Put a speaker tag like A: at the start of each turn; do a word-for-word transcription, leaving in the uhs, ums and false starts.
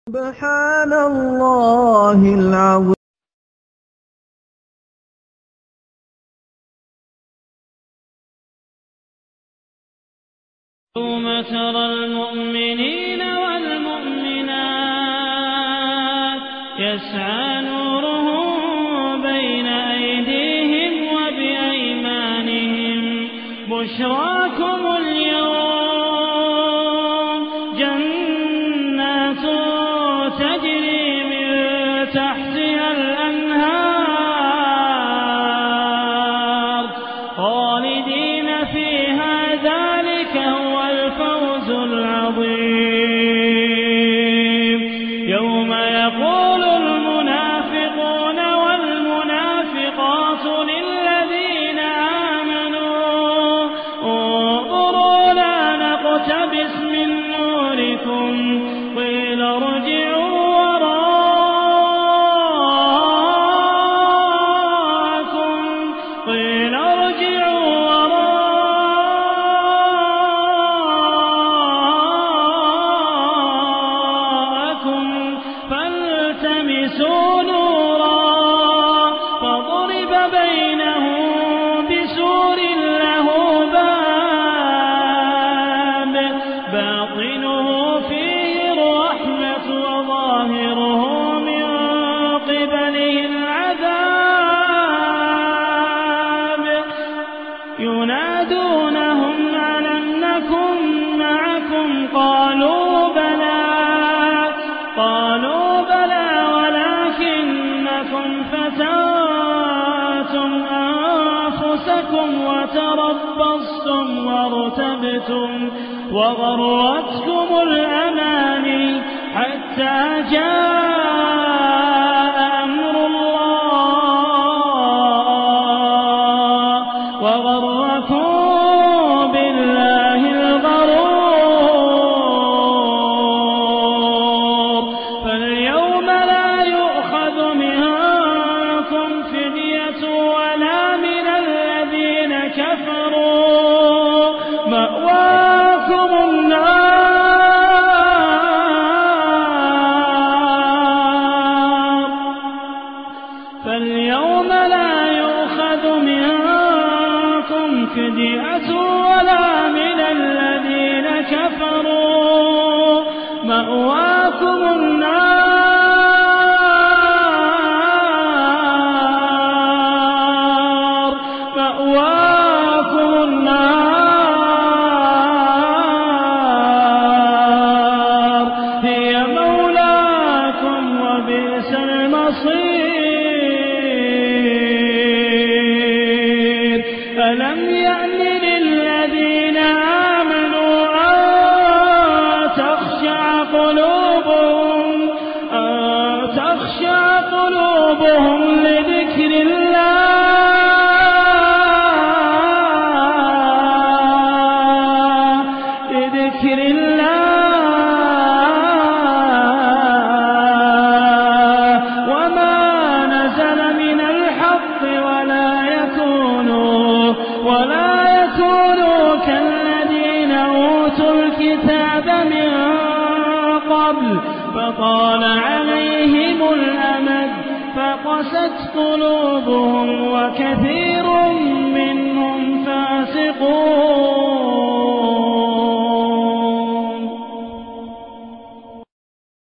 A: سبحان الله العظيم.
B: يوم ترى المؤمنين والمؤمنات يسعى نورهم بين أيديهم وبأيمانهم بشراكم اليوم جنات تجري من تحتها الأنهار خالدين فيها ذلك هو الفوز العظيم. يوم يقول المنافقون والمنافقات للذين آمنوا انظرونا نقتبس من نوركم قيل ارجعوا وراءكم قيل ارجعوا وراءكم فالتمسوا نورا فضرب بينهم بسور له باب باطنه فيه الرحمة وظاهره من قبله العذاب ينادونهم ألم نكن معكم قالوا بلى قالوا بلى ولكنكم فتنتم أنفسكم وتربصتم وارتبتم وغرتكم الأماني حتى جاء أمر الله وغركم بالله الغرور. فاليوم لا يؤخذ منكم فدية ولا من الذين كفروا مأواكم النار فاليوم لا يؤخذ منكم فدية ولا من الذين كفروا مأواكم النار مأواكم النار هي مولاكم وبئس المصير. ألم يأن للذين آمنوا أن تخشع قلوبهم أن تخشع قلوبهم لذكر الله لذكر الله وما نزل من الحق ولا يكونوا ولا يكونوا كالذين أوتوا الكتاب من قبل فطال عليهم الأمد فقست قلوبهم وكثير منهم فاسقون.